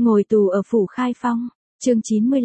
Ngồi tù ở phủ Khai Phong, chương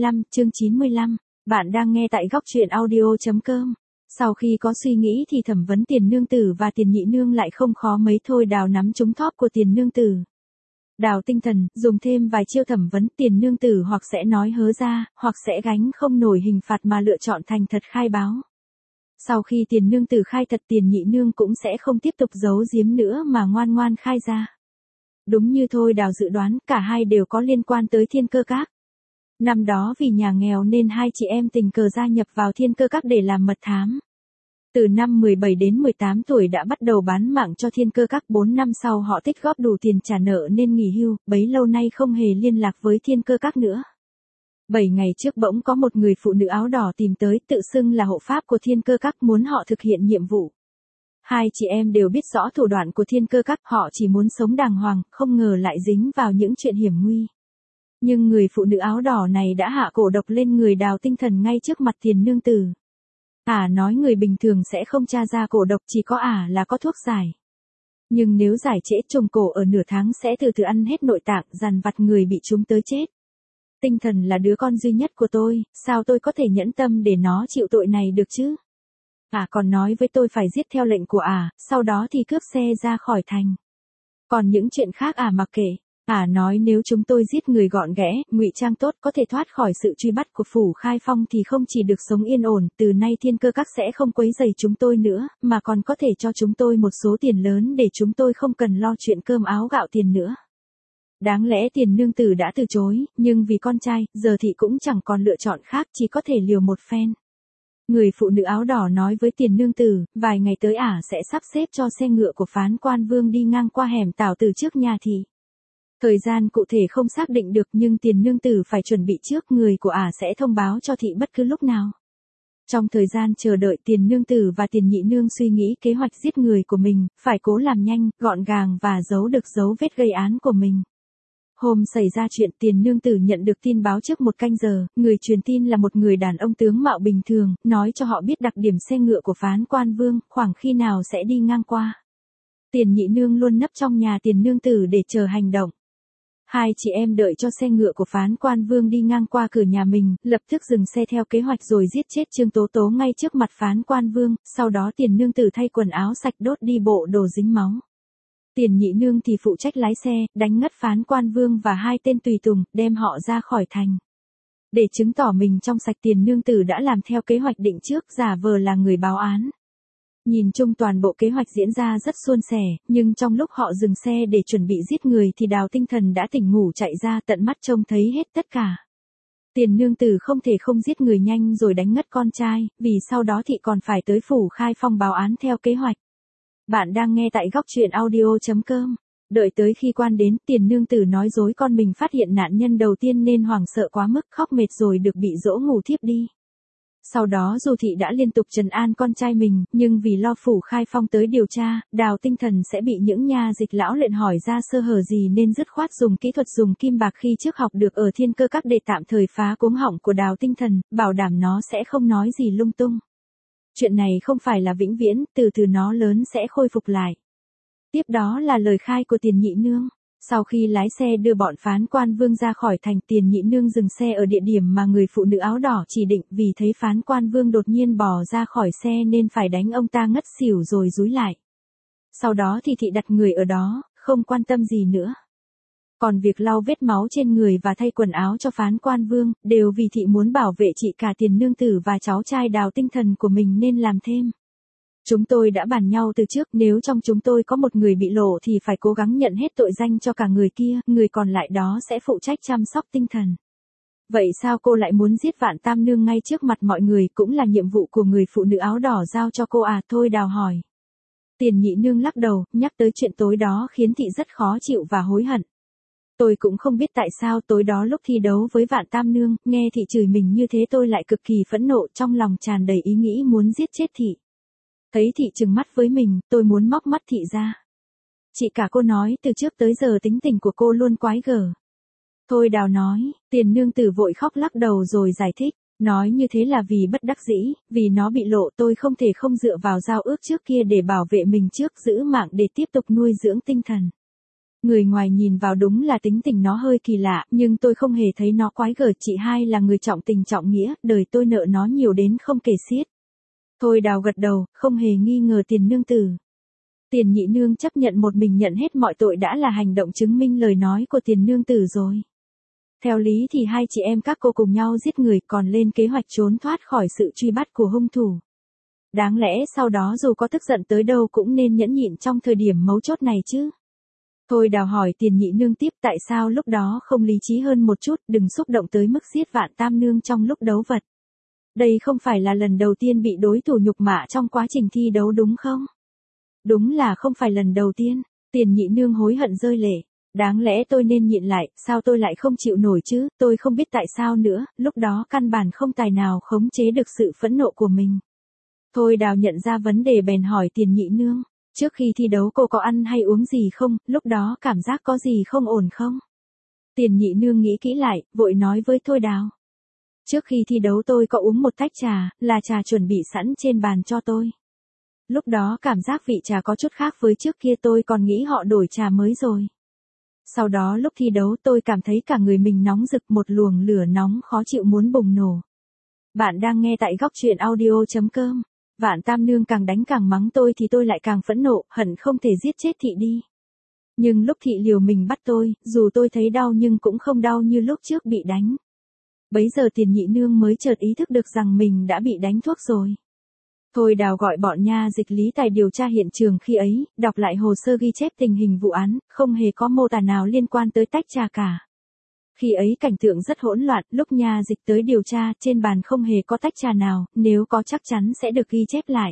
95, bạn đang nghe tại góc truyện audio.com. Sau khi có suy nghĩ thì thẩm vấn Tiền nương tử và Tiền nhị nương lại không khó mấy thôi. Đào nắm trúng thóp của Tiền nương tử. Đào tinh thần, dùng thêm vài chiêu thẩm vấn Tiền nương tử hoặc sẽ nói hớ ra, hoặc sẽ gánh không nổi hình phạt mà lựa chọn thành thật khai báo. Sau khi Tiền nương tử khai thật, Tiền nhị nương cũng sẽ không tiếp tục giấu giếm nữa mà ngoan ngoan khai ra. Đúng như Thôi Đào dự đoán, cả hai đều có liên quan tới Thiên Cơ Các. Năm đó vì nhà nghèo nên hai chị em tình cờ gia nhập vào Thiên Cơ Các để làm mật thám. Từ năm 17 đến 18 tuổi đã bắt đầu bán mạng cho Thiên Cơ Các. 4 năm sau họ tích góp đủ tiền trả nợ nên nghỉ hưu, bấy lâu nay không hề liên lạc với Thiên Cơ Các nữa. 7 ngày trước bỗng có một người phụ nữ áo đỏ tìm tới, tự xưng là hộ pháp của Thiên Cơ Các, muốn họ thực hiện nhiệm vụ. Hai chị em đều biết rõ thủ đoạn của Thiên Cơ Các, họ chỉ muốn sống đàng hoàng, không ngờ lại dính vào những chuyện hiểm nguy. Nhưng người phụ nữ áo đỏ này đã hạ cổ độc lên người Đào tinh thần ngay trước mặt Tiền nương tử. Nói người bình thường sẽ không tra ra cổ độc, chỉ có là có thuốc giải. Nhưng nếu giải trễ trùng cổ ở nửa tháng sẽ từ từ ăn hết nội tạng, dằn vặt người bị chúng tới chết. Tinh thần là đứa con duy nhất của tôi, sao tôi có thể nhẫn tâm để nó chịu tội này được chứ? Còn nói với tôi phải giết theo lệnh của sau đó thì cướp xe ra khỏi thành. Còn những chuyện khác mặc kệ. Nói nếu chúng tôi giết người gọn ghẽ, ngụy trang tốt, có thể thoát khỏi sự truy bắt của phủ Khai Phong thì không chỉ được sống yên ổn, từ nay Thiên Cơ Các sẽ không quấy rầy chúng tôi nữa, mà còn có thể cho chúng tôi một số tiền lớn để chúng tôi không cần lo chuyện cơm áo gạo tiền nữa. Đáng lẽ Tiền nương tử đã từ chối, nhưng vì con trai, giờ thì cũng chẳng còn lựa chọn khác, chỉ có thể liều một phen. Người phụ nữ áo đỏ nói với Tiền nương tử, vài ngày tới sẽ sắp xếp cho xe ngựa của Phán Quan Vương đi ngang qua hẻm Tảo Từ trước nhà thị. Thời gian cụ thể không xác định được, nhưng Tiền nương tử phải chuẩn bị trước, người của sẽ thông báo cho thị bất cứ lúc nào. Trong thời gian chờ đợi, Tiền nương tử và Tiền nhị nương suy nghĩ kế hoạch giết người của mình, phải cố làm nhanh, gọn gàng và giấu được dấu vết gây án của mình. Hôm xảy ra chuyện, Tiền nương tử nhận được tin báo trước 1 canh giờ, người truyền tin là một người đàn ông tướng mạo bình thường, nói cho họ biết đặc điểm xe ngựa của Phán Quan Vương, khoảng khi nào sẽ đi ngang qua. Tiền nhị nương luôn nấp trong nhà Tiền nương tử để chờ hành động. Hai chị em đợi cho xe ngựa của Phán Quan Vương đi ngang qua cửa nhà mình, lập tức dừng xe theo kế hoạch rồi giết chết Trương Tố Tố ngay trước mặt Phán Quan Vương, sau đó Tiền nương tử thay quần áo sạch đốt đi bộ đồ dính máu. Tiền nhị nương thì phụ trách lái xe, đánh ngất Phán Quan Vương và 2 tên tùy tùng, đem họ ra khỏi thành. Để chứng tỏ mình trong sạch, Tiền nương tử đã làm theo kế hoạch định trước, giả vờ là người báo án. Nhìn chung toàn bộ kế hoạch diễn ra rất suôn sẻ, nhưng trong lúc họ dừng xe để chuẩn bị giết người thì Đào tinh thần đã tỉnh ngủ chạy ra, tận mắt trông thấy hết tất cả. Tiền nương tử không thể không giết người nhanh rồi đánh ngất con trai, vì sau đó thị còn phải tới phủ Khai Phong báo án theo kế hoạch. Bạn đang nghe tại góc truyện audio.com. Đợi tới khi quan đến, Tiền nương tử nói dối con mình phát hiện nạn nhân đầu tiên nên hoảng sợ quá mức, khóc mệt rồi được bị dỗ ngủ thiếp đi. Sau đó dù thị đã liên tục trấn an con trai mình, nhưng vì lo phủ Khai Phong tới điều tra, Đào tinh thần sẽ bị những nha dịch lão luyện hỏi ra sơ hở gì nên dứt khoát dùng kỹ thuật dùng kim bạc khi trước học được ở Thiên Cơ Các để tạm thời phá cuống họng của Đào tinh thần, bảo đảm nó sẽ không nói gì lung tung. Chuyện này không phải là vĩnh viễn, từ từ nó lớn sẽ khôi phục lại. Tiếp đó là lời khai của Tiền nhị nương. Sau khi lái xe đưa bọn Phán Quan Vương ra khỏi thành, Tiền nhị nương dừng xe ở địa điểm mà người phụ nữ áo đỏ chỉ định, vì thấy Phán Quan Vương đột nhiên bò ra khỏi xe nên phải đánh ông ta ngất xỉu rồi dúi lại. Sau đó thì thị đặt người ở đó, không quan tâm gì nữa. Còn việc lau vết máu trên người và thay quần áo cho Phán Quan Vương, đều vì thị muốn bảo vệ chị cả Tiền nương tử và cháu trai Đào tinh thần của mình nên làm thêm. Chúng tôi đã bàn nhau từ trước, nếu trong chúng tôi có một người bị lộ thì phải cố gắng nhận hết tội danh cho cả người kia, người còn lại đó sẽ phụ trách chăm sóc tinh thần. Vậy sao cô lại muốn giết Vạn Tam Nương ngay trước mặt mọi người, cũng là nhiệm vụ của người phụ nữ áo đỏ giao cho cô Thôi Đào hỏi. Tiền nhị nương lắc đầu, nhắc tới chuyện tối đó khiến thị rất khó chịu và hối hận. Tôi cũng không biết tại sao tối đó lúc thi đấu với Vạn Tam Nương, nghe thị chửi mình như thế tôi lại cực kỳ phẫn nộ, trong lòng tràn đầy ý nghĩ muốn giết chết thị. Thấy thị trừng mắt với mình, tôi muốn móc mắt thị ra. Chị cả cô nói từ trước tới giờ tính tình của cô luôn quái gở. Thôi Đào nói, Tiền nương tử vội khóc lắc đầu rồi giải thích. Nói như thế là vì bất đắc dĩ, vì nó bị lộ tôi không thể không dựa vào giao ước trước kia để bảo vệ mình trước, giữ mạng để tiếp tục nuôi dưỡng tinh thần. Người ngoài nhìn vào đúng là tính tình nó hơi kỳ lạ, nhưng tôi không hề thấy nó quái gở. Chị hai là người trọng tình trọng nghĩa, đời tôi nợ nó nhiều đến không kể xiết. Thôi Đào gật đầu, không hề nghi ngờ tiền nương tử. Tiền nhị nương chấp nhận một mình nhận hết mọi tội đã là hành động chứng minh lời nói của tiền nương tử rồi. Theo lý thì hai chị em các cô cùng nhau giết người còn lên kế hoạch trốn thoát khỏi sự truy bắt của hung thủ. Đáng lẽ sau đó dù có tức giận tới đâu cũng nên nhẫn nhịn trong thời điểm mấu chốt này chứ. Thôi Đào hỏi tiền nhị nương tiếp tại sao lúc đó không lý trí hơn một chút, đừng xúc động tới mức giết Vạn Tam nương trong lúc đấu vật. Đây không phải là lần đầu tiên bị đối thủ nhục mạ trong quá trình thi đấu đúng không? Đúng là không phải lần đầu tiên, tiền nhị nương hối hận rơi lệ. Đáng lẽ tôi nên nhịn lại, sao tôi lại không chịu nổi chứ, tôi không biết tại sao nữa, lúc đó căn bản không tài nào khống chế được sự phẫn nộ của mình. Thôi Đào nhận ra vấn đề bèn hỏi tiền nhị nương, trước khi thi đấu cô có ăn hay uống gì không, lúc đó cảm giác có gì không ổn không? Tiền nhị nương nghĩ kỹ lại, vội nói với Thôi Đào. Trước khi thi đấu tôi có uống một tách trà, là trà chuẩn bị sẵn trên bàn cho tôi. Lúc đó cảm giác vị trà có chút khác với trước kia, tôi còn nghĩ họ đổi trà mới rồi. Sau đó lúc thi đấu tôi cảm thấy cả người mình nóng rực, một luồng lửa nóng khó chịu muốn bùng nổ. Bạn đang nghe tại góc truyện audio.com. Vạn Tam nương càng đánh càng mắng tôi thì tôi lại càng phẫn nộ, hận không thể giết chết thị đi. Nhưng lúc thị liều mình bắt tôi, dù tôi thấy đau nhưng cũng không đau như lúc trước bị đánh. Bấy giờ tiền nhị nương mới chợt ý thức được rằng mình đã bị đánh thuốc rồi. Thôi Đào gọi bọn nha dịch Lý Tài điều tra hiện trường khi ấy, đọc lại hồ sơ ghi chép tình hình vụ án, không hề có mô tả nào liên quan tới tách trà cả. Khi ấy cảnh tượng rất hỗn loạn, lúc nha dịch tới điều tra, trên bàn không hề có tách trà nào, nếu có chắc chắn sẽ được ghi chép lại.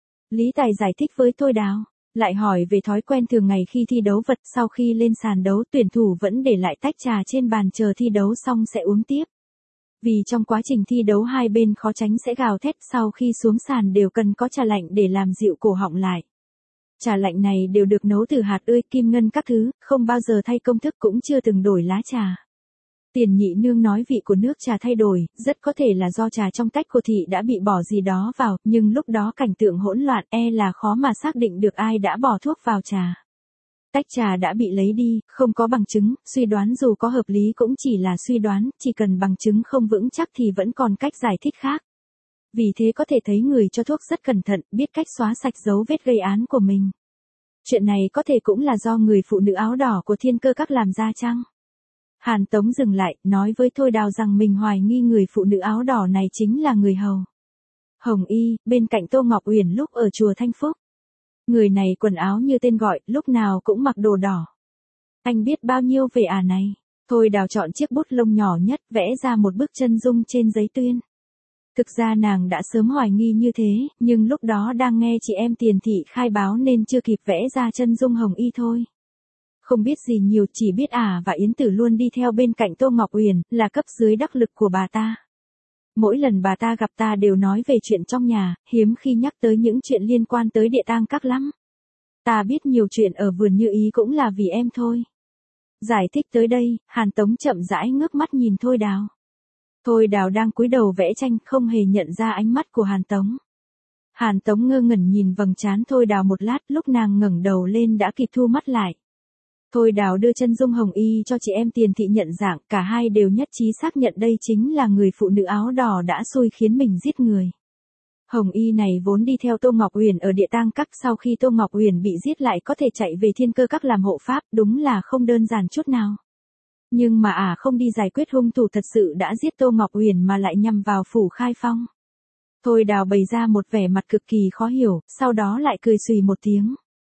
Lý Tài giải thích với Thôi Đào, lại hỏi về thói quen thường ngày khi thi đấu vật, sau khi lên sàn đấu tuyển thủ vẫn để lại tách trà trên bàn chờ thi đấu xong sẽ uống tiếp. Vì trong quá trình thi đấu hai bên khó tránh sẽ gào thét, sau khi xuống sàn đều cần có trà lạnh để làm dịu cổ họng lại. Trà lạnh này đều được nấu từ hạt ươi, kim ngân các thứ, không bao giờ thay công thức cũng chưa từng đổi lá trà. Tiền nhị nương nói vị của nước trà thay đổi, rất có thể là do trà trong tách của thị đã bị bỏ gì đó vào, nhưng lúc đó cảnh tượng hỗn loạn là khó mà xác định được ai đã bỏ thuốc vào trà. Tách trà đã bị lấy đi, không có bằng chứng, suy đoán dù có hợp lý cũng chỉ là suy đoán, chỉ cần bằng chứng không vững chắc thì vẫn còn cách giải thích khác. Vì thế có thể thấy người cho thuốc rất cẩn thận, biết cách xóa sạch dấu vết gây án của mình. Chuyện này có thể cũng là do người phụ nữ áo đỏ của Thiên Cơ Các làm ra chăng? Hàn Tống dừng lại, nói với Thôi Đào rằng mình hoài nghi người phụ nữ áo đỏ này chính là người hầu Hồng Y, bên cạnh Tô Ngọc Uyển lúc ở chùa Thanh Phúc. Người này quần áo như tên gọi, lúc nào cũng mặc đồ đỏ. Anh biết bao nhiêu về này? Thôi Đào chọn chiếc bút lông nhỏ nhất, vẽ ra một bức chân dung trên giấy tuyên. Thực ra nàng đã sớm hoài nghi như thế, nhưng lúc đó đang nghe chị em Tiền Thị khai báo nên chưa kịp vẽ ra chân dung Hồng Y thôi. Không biết gì nhiều, chỉ biết và Yến Tử luôn đi theo bên cạnh Tô Ngọc Uyển, là cấp dưới đắc lực của bà ta. Mỗi lần bà ta gặp ta đều nói về chuyện trong nhà, hiếm khi nhắc tới những chuyện liên quan tới Địa Tang Các lắm. Ta biết nhiều chuyện ở vườn Như Ý cũng là vì em thôi. Giải thích tới đây, Hàn Tống chậm rãi ngước mắt nhìn Thôi Đào. Thôi Đào đang cúi đầu vẽ tranh, không hề nhận ra ánh mắt của Hàn Tống. Hàn Tống ngơ ngẩn nhìn vầng trán Thôi Đào một lát, lúc nàng ngẩng đầu lên đã kịp thu mắt lại. Thôi Đào đưa chân dung Hồng Y cho chị em Tiền Thị nhận dạng, cả hai đều nhất trí xác nhận đây chính là người phụ nữ áo đỏ đã xui khiến mình giết người. Hồng Y này vốn đi theo Tô Ngọc Uyển ở Địa Tang Các, sau khi Tô Ngọc Uyển bị giết lại có thể chạy về Thiên Cơ Các làm hộ pháp, đúng là không đơn giản chút nào. Nhưng mà không đi giải quyết hung thủ thật sự đã giết Tô Ngọc Uyển mà lại nhằm vào phủ Khai Phong. Thôi Đào bày ra một vẻ mặt cực kỳ khó hiểu, sau đó lại cười xùy một tiếng.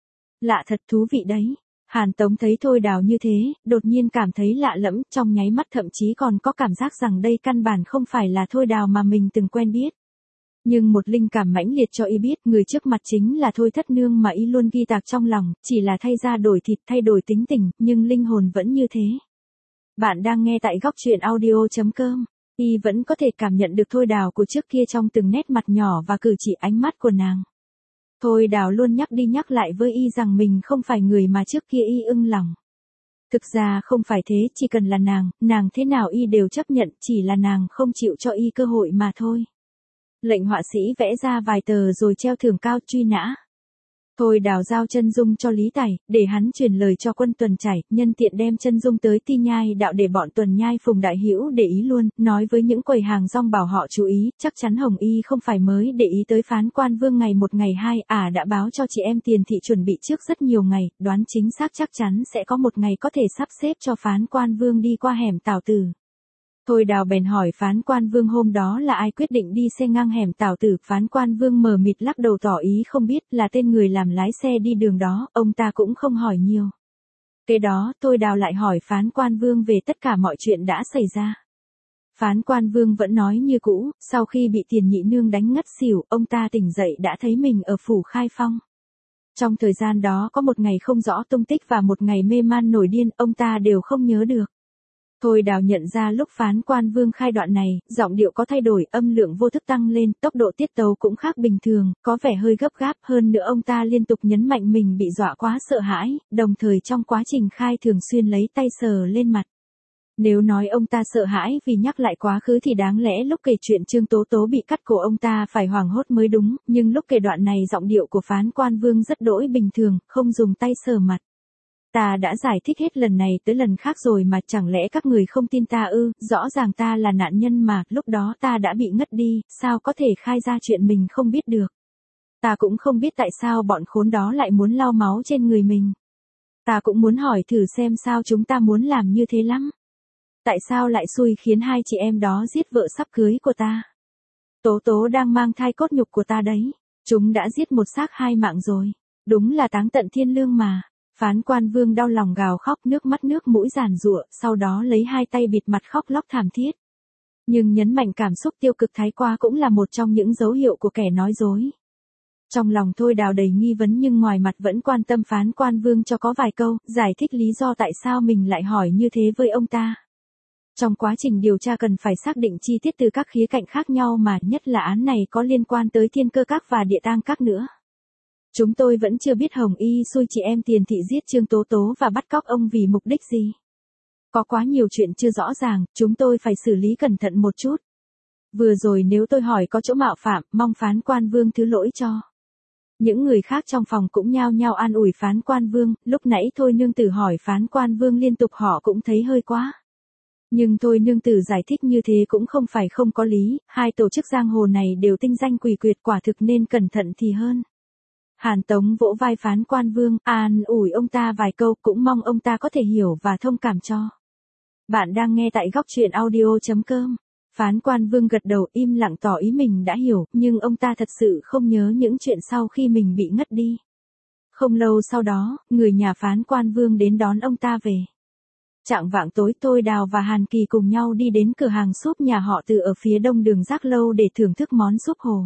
Lạ thật, thú vị đấy. Hàn Tống thấy Thôi Đào như thế, đột nhiên cảm thấy lạ lẫm, trong nháy mắt thậm chí còn có cảm giác rằng đây căn bản không phải là Thôi Đào mà mình từng quen biết. Nhưng một linh cảm mãnh liệt cho y biết người trước mặt chính là Thôi Thất Nương mà y luôn ghi tạc trong lòng, chỉ là thay da đổi thịt, thay đổi tính tình, nhưng linh hồn vẫn như thế. Bạn đang nghe tại góc truyện audio.com. Y vẫn có thể cảm nhận được Thôi Đào của trước kia trong từng nét mặt nhỏ và cử chỉ ánh mắt của nàng. Thôi Đào luôn nhắc đi nhắc lại với y rằng mình không phải người mà trước kia y ưng lòng. Thực ra không phải thế, chỉ cần là nàng thế nào y đều chấp nhận, chỉ là nàng không chịu cho y cơ hội mà thôi. Lệnh họa sĩ vẽ ra vài tờ rồi treo thưởng cao truy nã. Thôi Đào giao chân dung cho Lý Tải, để hắn truyền lời cho quân Tuần Chảy, nhân tiện đem chân dung tới Ti Nhai đạo để bọn Tuần Nhai Phùng Đại Hữu để ý luôn, nói với những quầy hàng rong bảo họ chú ý, chắc chắn Hồng Y không phải mới để ý tới Phán Quan Vương ngày một ngày hai, đã báo cho chị em Tiền Thị chuẩn bị trước rất nhiều ngày, đoán chính xác chắc chắn sẽ có một ngày có thể sắp xếp cho Phán Quan Vương đi qua hẻm Tào Tử. Thôi Đào bèn hỏi Phán Quan Vương hôm đó là ai quyết định đi xe ngang hẻm Tào Tử. Phán Quan Vương mờ mịt lắc đầu tỏ ý không biết, là tên người làm lái xe đi đường đó, ông ta cũng không hỏi nhiều. Kế đó, Thôi Đào lại hỏi Phán Quan Vương về tất cả mọi chuyện đã xảy ra. Phán Quan Vương vẫn nói như cũ, sau khi bị Tiền Nhị Nương đánh ngất xỉu, ông ta tỉnh dậy đã thấy mình ở phủ Khai Phong. Trong thời gian đó có một ngày không rõ tung tích và một ngày mê man nổi điên, ông ta đều không nhớ được. Thôi Đào nhận ra lúc Phán Quan Vương khai đoạn này, giọng điệu có thay đổi, âm lượng vô thức tăng lên, tốc độ tiết tấu cũng khác bình thường, có vẻ hơi gấp gáp, hơn nữa ông ta liên tục nhấn mạnh mình bị dọa quá sợ hãi, đồng thời trong quá trình khai thường xuyên lấy tay sờ lên mặt. Nếu nói ông ta sợ hãi vì nhắc lại quá khứ thì đáng lẽ lúc kể chuyện Trương Tố Tố bị cắt cổ ông ta phải hoảng hốt mới đúng, nhưng lúc kể đoạn này giọng điệu của Phán Quan Vương rất đỗi bình thường, không dùng tay sờ mặt. Ta đã giải thích hết lần này tới lần khác rồi mà chẳng lẽ các người không tin ta ư, rõ ràng ta là nạn nhân mà, lúc đó ta đã bị ngất đi, sao có thể khai ra chuyện mình không biết được. Ta cũng không biết tại sao bọn khốn đó lại muốn lau máu trên người mình. Ta cũng muốn hỏi thử xem sao chúng ta muốn làm như thế lắm. Tại sao lại xui khiến hai chị em đó giết vợ sắp cưới của ta. Tố Tố đang mang thai cốt nhục của ta đấy. Chúng đã giết một xác hai mạng rồi. Đúng là táng tận thiên lương mà. Phán Quan Vương đau lòng gào khóc, nước mắt nước mũi giàn giụa, sau đó lấy hai tay bịt mặt khóc lóc thảm thiết. Nhưng nhấn mạnh cảm xúc tiêu cực thái quá cũng là một trong những dấu hiệu của kẻ nói dối. Trong lòng Thôi Đào đầy nghi vấn nhưng ngoài mặt vẫn quan tâm Phán Quan Vương cho có vài câu, giải thích lý do tại sao mình lại hỏi như thế với ông ta. Trong quá trình điều tra cần phải xác định chi tiết từ các khía cạnh khác nhau mà nhất là án này có liên quan tới Thiên Cơ Các và Địa Tang Các nữa. Chúng tôi vẫn chưa biết Hồng Y xui chị em Tiền Thị giết Trương Tố Tố và bắt cóc ông vì mục đích gì. Có quá nhiều chuyện chưa rõ ràng, chúng tôi phải xử lý cẩn thận một chút. Vừa rồi nếu tôi hỏi có chỗ mạo phạm, mong Phán Quan Vương thứ lỗi cho. Những người khác trong phòng cũng nhao nhao an ủi Phán Quan Vương, lúc nãy Thôi nương tử hỏi Phán Quan Vương liên tục họ cũng thấy hơi quá. Nhưng Thôi nương tử giải thích như thế cũng không phải không có lý, hai tổ chức giang hồ này đều tinh danh quỷ quyệt, quả thực nên cẩn thận thì hơn. Hàn Tống vỗ vai Phán Quan Vương, an ủi ông ta vài câu, cũng mong ông ta có thể hiểu và thông cảm cho. Bạn đang nghe tại góc truyện audio.com. Phán Quan Vương gật đầu im lặng tỏ ý mình đã hiểu, nhưng ông ta thật sự không nhớ những chuyện sau khi mình bị ngất đi. Không lâu sau đó, người nhà Phán Quan Vương đến đón ông ta về. Chạng vạng tối Thôi Đào và Hàn Kỳ cùng nhau đi đến cửa hàng súp nhà họ Từ ở phía đông đường Giác Lâu để thưởng thức món súp hồ.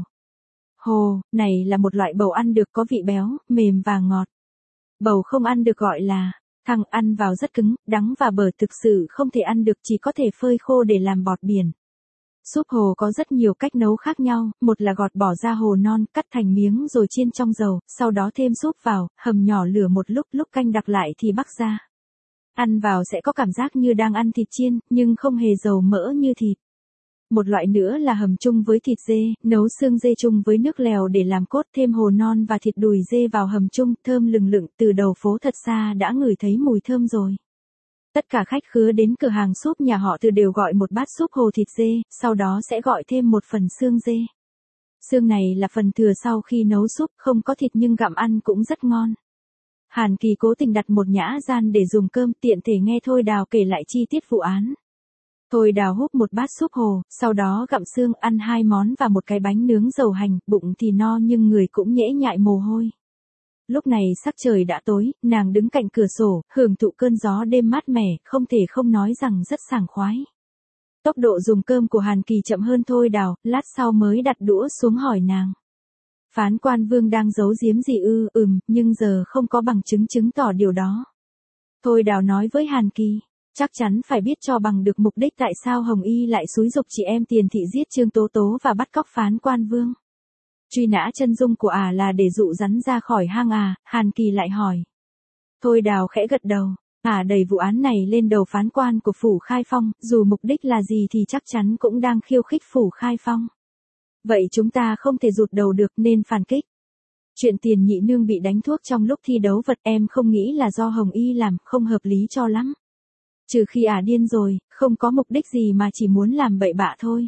Hồ, này là một loại bầu ăn được có vị béo, mềm và ngọt. Bầu không ăn được gọi là thằng, ăn vào rất cứng, đắng và bở, thực sự không thể ăn được, chỉ có thể phơi khô để làm bọt biển. Súp hồ có rất nhiều cách nấu khác nhau, một là gọt bỏ ra hồ non, cắt thành miếng rồi chiên trong dầu, sau đó thêm súp vào, hầm nhỏ lửa một lúc canh đặc lại thì bắc ra. Ăn vào sẽ có cảm giác như đang ăn thịt chiên, nhưng không hề dầu mỡ như thịt. Một loại nữa là hầm chung với thịt dê, nấu xương dê chung với nước lèo để làm cốt, thêm hồ non và thịt đùi dê vào hầm chung, thơm lừng lựng, từ đầu phố thật xa đã ngửi thấy mùi thơm rồi. Tất cả khách khứa đến cửa hàng súp nhà họ Từ đều gọi một bát súp hồ thịt dê, sau đó sẽ gọi thêm một phần xương dê. Xương này là phần thừa sau khi nấu súp, không có thịt nhưng gặm ăn cũng rất ngon. Hàn Kỳ cố tình đặt một nhã gian để dùng cơm, tiện thể nghe Thôi Đào kể lại chi tiết vụ án. Thôi Đào húp một bát súp hồ, sau đó gặm xương, ăn hai món và một cái bánh nướng dầu hành, bụng thì no nhưng người cũng nhễ nhại mồ hôi. Lúc này sắc trời đã tối, nàng đứng cạnh cửa sổ, hưởng thụ cơn gió đêm mát mẻ, không thể không nói rằng rất sảng khoái. Tốc độ dùng cơm của Hàn Kỳ chậm hơn Thôi Đào, lát sau mới đặt đũa xuống hỏi nàng. Phán Quan Vương đang giấu giếm gì ư? Nhưng giờ không có bằng chứng chứng tỏ điều đó. Thôi Đào nói với Hàn Kỳ, chắc chắn phải biết cho bằng được mục đích tại sao Hồng Y lại xúi giục chị em Tiền Thị giết Trương Tố Tố và bắt cóc Phán Quan Vương. Truy nã chân dung của là để dụ rắn ra khỏi hang Hàn Kỳ lại hỏi. Thôi Đào khẽ gật đầu, đẩy vụ án này lên đầu phán quan của phủ Khai Phong, dù mục đích là gì thì chắc chắn cũng đang khiêu khích phủ Khai Phong. Vậy chúng ta không thể rụt đầu được nên phản kích. Chuyện tiền nhị nương bị đánh thuốc trong lúc thi đấu vật em không nghĩ là do Hồng Y làm, không hợp lý cho lắm. Trừ khi điên rồi, không có mục đích gì mà chỉ muốn làm bậy bạ thôi.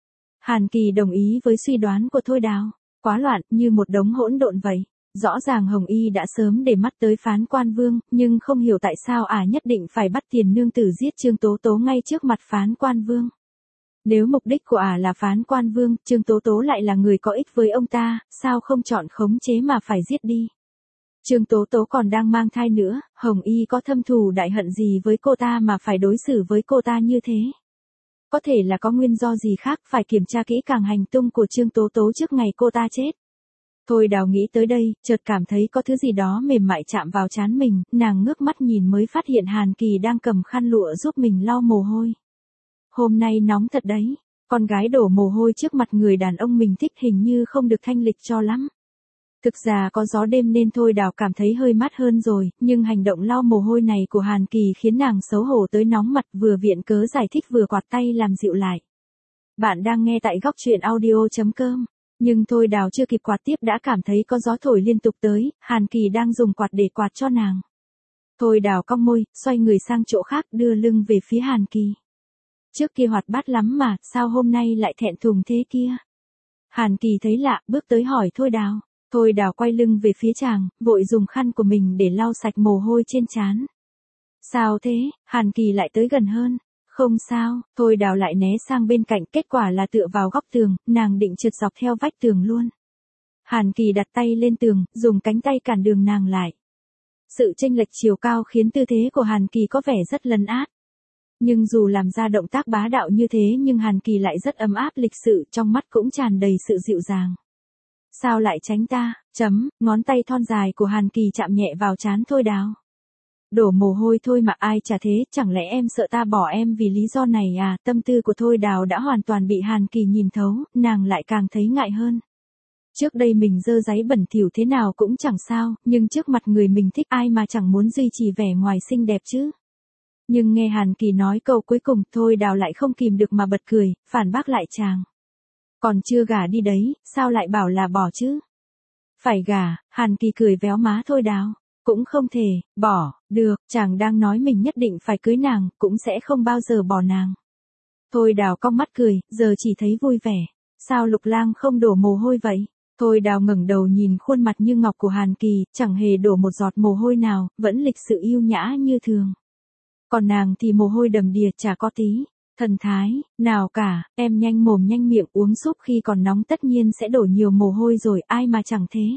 Hàn Kỳ đồng ý với suy đoán của Thôi Đào. Quá loạn, như một đống hỗn độn vậy. Rõ ràng Hồng Y đã sớm để mắt tới Phán Quan Vương, nhưng không hiểu tại sao nhất định phải bắt tiền nương tử giết Trương Tố Tố ngay trước mặt Phán Quan Vương. Nếu mục đích của là Phán Quan Vương, Trương Tố Tố lại là người có ích với ông ta, sao không chọn khống chế mà phải giết đi. Trương Tố Tố còn đang mang thai nữa, Hồng Y có thâm thù đại hận gì với cô ta mà phải đối xử với cô ta như thế. Có thể là có nguyên do gì khác, phải kiểm tra kỹ càng hành tung của Trương Tố Tố trước ngày cô ta chết. Thôi Đào nghĩ tới đây, chợt cảm thấy có thứ gì đó mềm mại chạm vào trán mình, nàng ngước mắt nhìn mới phát hiện Hàn Kỳ đang cầm khăn lụa giúp mình lau mồ hôi. Hôm nay nóng thật đấy, con gái đổ mồ hôi trước mặt người đàn ông mình thích hình như không được thanh lịch cho lắm. Thực ra có gió đêm nên Thôi Đào cảm thấy hơi mát hơn rồi, nhưng hành động lau mồ hôi này của Hàn Kỳ khiến nàng xấu hổ tới nóng mặt, vừa viện cớ giải thích vừa quạt tay làm dịu lại. Bạn đang nghe tại góc truyện audio.com. Nhưng Thôi Đào chưa kịp quạt tiếp đã cảm thấy có gió thổi liên tục tới, Hàn Kỳ đang dùng quạt để quạt cho nàng. Thôi Đào cong môi, xoay người sang chỗ khác đưa lưng về phía Hàn Kỳ. Trước kia hoạt bát lắm mà, sao hôm nay lại thẹn thùng thế kia? Hàn Kỳ thấy lạ, bước tới hỏi Thôi Đào. Thôi Đào quay lưng về phía chàng, vội dùng khăn của mình để lau sạch mồ hôi trên trán. Sao thế? Hàn Kỳ lại tới gần hơn. Không sao, Thôi Đào lại né sang bên cạnh, kết quả là tựa vào góc tường, nàng định trượt dọc theo vách tường luôn. Hàn Kỳ đặt tay lên tường, dùng cánh tay cản đường nàng lại. Sự chênh lệch chiều cao khiến tư thế của Hàn Kỳ có vẻ rất lấn át. Nhưng dù làm ra động tác bá đạo như thế nhưng Hàn Kỳ lại rất ấm áp lịch sự, trong mắt cũng tràn đầy sự dịu dàng. Sao lại tránh ta? Ngón tay thon dài của Hàn Kỳ chạm nhẹ vào trán Thôi Đào. Đổ mồ hôi thôi mà ai chả thế, chẳng lẽ em sợ ta bỏ em vì lý do này à? Tâm tư của Thôi Đào đã hoàn toàn bị Hàn Kỳ nhìn thấu, nàng lại càng thấy ngại hơn. Trước đây mình dơ dáy bẩn thỉu thế nào cũng chẳng sao, nhưng trước mặt người mình thích ai mà chẳng muốn duy trì vẻ ngoài xinh đẹp chứ. Nhưng nghe Hàn Kỳ nói câu cuối cùng, Thôi Đào lại không kìm được mà bật cười, phản bác lại chàng. Còn chưa gả đi đấy, sao lại bảo là bỏ chứ? Phải gả, Hàn Kỳ cười véo má Thôi Đào. Cũng không thể, bỏ, được, chàng đang nói mình nhất định phải cưới nàng, cũng sẽ không bao giờ bỏ nàng. Thôi Đào cong mắt cười, giờ chỉ thấy vui vẻ. Sao Lục Lang không đổ mồ hôi vậy? Thôi Đào ngẩng đầu nhìn khuôn mặt như ngọc của Hàn Kỳ, chẳng hề đổ một giọt mồ hôi nào, vẫn lịch sự yêu nhã như thường. Còn nàng thì mồ hôi đầm đìa, chả có tí thần thái nào cả, em nhanh mồm nhanh miệng, uống súp khi còn nóng tất nhiên sẽ đổ nhiều mồ hôi rồi, ai mà chẳng thế.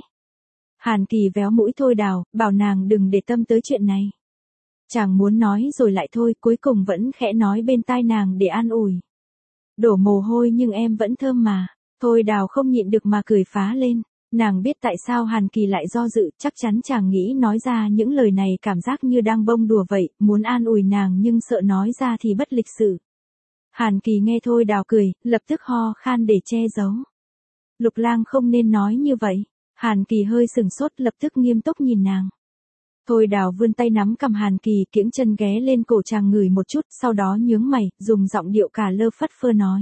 Hàn Kỳ véo mũi Thôi Đào, bảo nàng đừng để tâm tới chuyện này. Chàng muốn nói rồi lại thôi, cuối cùng vẫn khẽ nói bên tai nàng để an ủi. Đổ mồ hôi nhưng em vẫn thơm mà. Thôi Đào không nhịn được mà cười phá lên. Nàng biết tại sao Hàn Kỳ lại do dự, chắc chắn chàng nghĩ nói ra những lời này cảm giác như đang bông đùa vậy, muốn an ủi nàng nhưng sợ nói ra thì bất lịch sự. Hàn Kỳ nghe Thôi Đào cười, lập tức ho khan để che giấu. Lục Lang không nên nói như vậy. Hàn Kỳ hơi sừng sốt, lập tức nghiêm túc nhìn nàng. Thôi Đào vươn tay nắm cầm Hàn Kỳ, kiễng chân ghé lên cổ chàng ngửi một chút, sau đó nhướng mày, dùng giọng điệu cả lơ phất phơ nói.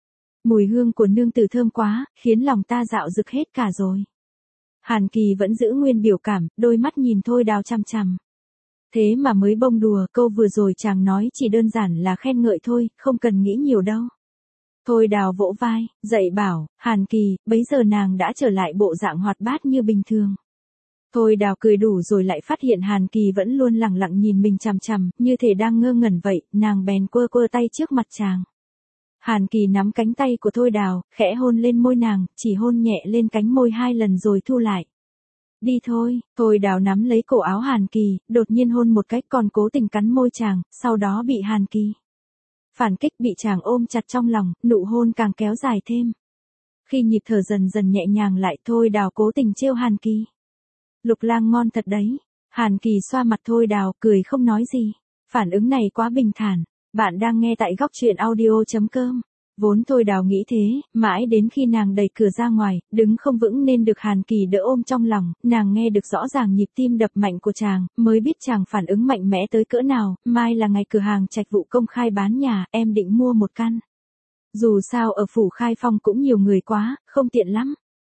Mùi hương của nương tử thơm quá, khiến lòng ta dạo rực hết cả rồi. Hàn Kỳ vẫn giữ nguyên biểu cảm, đôi mắt nhìn Thôi Đào chằm chằm. Thế mà mới bông đùa, câu vừa rồi chàng nói chỉ đơn giản là khen ngợi thôi, không cần nghĩ nhiều đâu. Thôi Đào vỗ vai, dạy bảo, Hàn Kỳ, bấy giờ nàng đã trở lại bộ dạng hoạt bát như bình thường. Thôi Đào cười đủ rồi lại phát hiện Hàn Kỳ vẫn luôn lẳng lặng nhìn mình chằm chằm, như thể đang ngơ ngẩn vậy, nàng bèn quơ quơ tay trước mặt chàng. Hàn Kỳ nắm cánh tay của Thôi Đào, khẽ hôn lên môi nàng, chỉ hôn nhẹ lên cánh môi 2 lần rồi thu lại. Đi thôi, Thôi Đào nắm lấy cổ áo Hàn Kỳ, đột nhiên hôn một cách còn cố tình cắn môi chàng, sau đó bị Hàn Kỳ phản kích, bị chàng ôm chặt trong lòng, nụ hôn càng kéo dài thêm. Khi nhịp thở dần dần nhẹ nhàng lại, Thôi Đào cố tình trêu Hàn Kỳ. Lục Lang ngon thật đấy. Hàn Kỳ xoa mặt Thôi Đào, cười không nói gì. Phản ứng này quá bình thản. Bạn đang nghe tại góc truyện audio.com. Vốn Thôi Đào nghĩ thế, mãi đến khi nàng đẩy cửa ra ngoài, đứng không vững nên được Hàn Kỳ đỡ ôm trong lòng, nàng nghe được rõ ràng nhịp tim đập mạnh của chàng, mới biết chàng phản ứng mạnh mẽ tới cỡ nào. Mai là ngày cửa hàng Trạch Vụ công khai bán nhà, em định mua một căn. Dù sao ở phủ Khai Phong cũng nhiều người quá, không tiện lắm.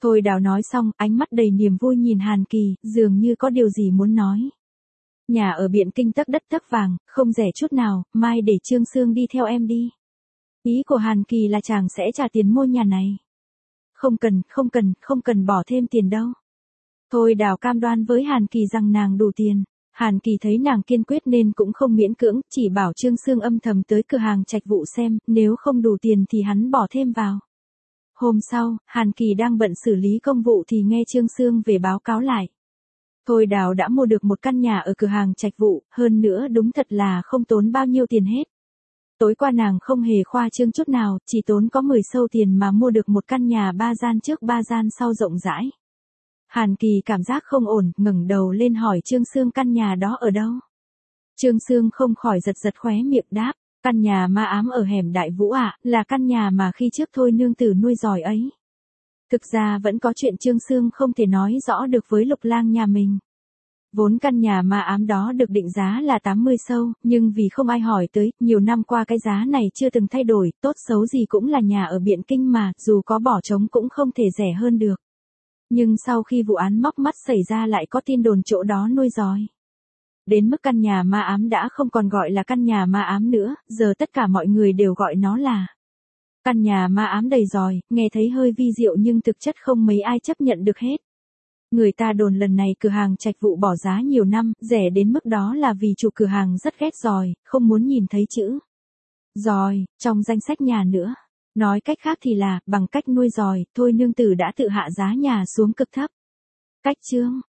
Thôi Đào nói xong, ánh mắt đầy niềm vui nhìn Hàn Kỳ, dường như có điều gì muốn nói. Nhà ở Biện Kinh tấc đất tấc vàng, không rẻ chút nào, mai để Trương Sương đi theo em đi. Ý của Hàn Kỳ là chàng sẽ trả tiền mua nhà này. Không cần bỏ thêm tiền đâu. Thôi Đào cam đoan với Hàn Kỳ rằng nàng đủ tiền. Hàn Kỳ thấy nàng kiên quyết nên cũng không miễn cưỡng, chỉ bảo Trương Sương âm thầm tới cửa hàng trạch vụ xem, nếu không đủ tiền thì hắn bỏ thêm vào. Hôm sau, Hàn Kỳ đang bận xử lý công vụ thì nghe Trương Sương về báo cáo lại. Thôi Đào đã mua được một căn nhà ở cửa hàng trạch vụ, hơn nữa đúng thật là không tốn bao nhiêu tiền hết. Tối qua nàng không hề khoa trương chút nào, chỉ tốn có 10 xu tiền mà mua được một căn nhà 3 gian trước 3 gian sau rộng rãi. Hàn Kỳ cảm giác không ổn, ngẩng đầu lên hỏi Trương Sương căn nhà đó ở đâu. Trương Sương không khỏi giật khóe miệng đáp, căn nhà ma ám ở hẻm Đại Vũ ạ, là căn nhà mà khi trước Thôi nương tử nuôi giỏi ấy. Thực ra vẫn có chuyện Trương Sương không thể nói rõ được với Lục Lang nhà mình. Vốn căn nhà ma ám đó được định giá là 80 xu, nhưng vì không ai hỏi tới, nhiều năm qua cái giá này chưa từng thay đổi, tốt xấu gì cũng là nhà ở Biện Kinh mà, dù có bỏ trống cũng không thể rẻ hơn được. Nhưng sau khi vụ án móc mắt xảy ra lại có tin đồn chỗ đó nuôi giỏi. Đến mức căn nhà ma ám đã không còn gọi là căn nhà ma ám nữa, giờ tất cả mọi người đều gọi nó là căn nhà ma ám đầy giỏi, nghe thấy hơi vi diệu nhưng thực chất không mấy ai chấp nhận được hết. Người ta đồn lần này cửa hàng trạch vụ bỏ giá nhiều năm, rẻ đến mức đó là vì chủ cửa hàng rất ghét giỏi, không muốn nhìn thấy chữ giỏi trong danh sách nhà nữa. Nói cách khác thì là, bằng cách nuôi giỏi, Thôi nương tử đã tự hạ giá nhà xuống cực thấp. Cách chương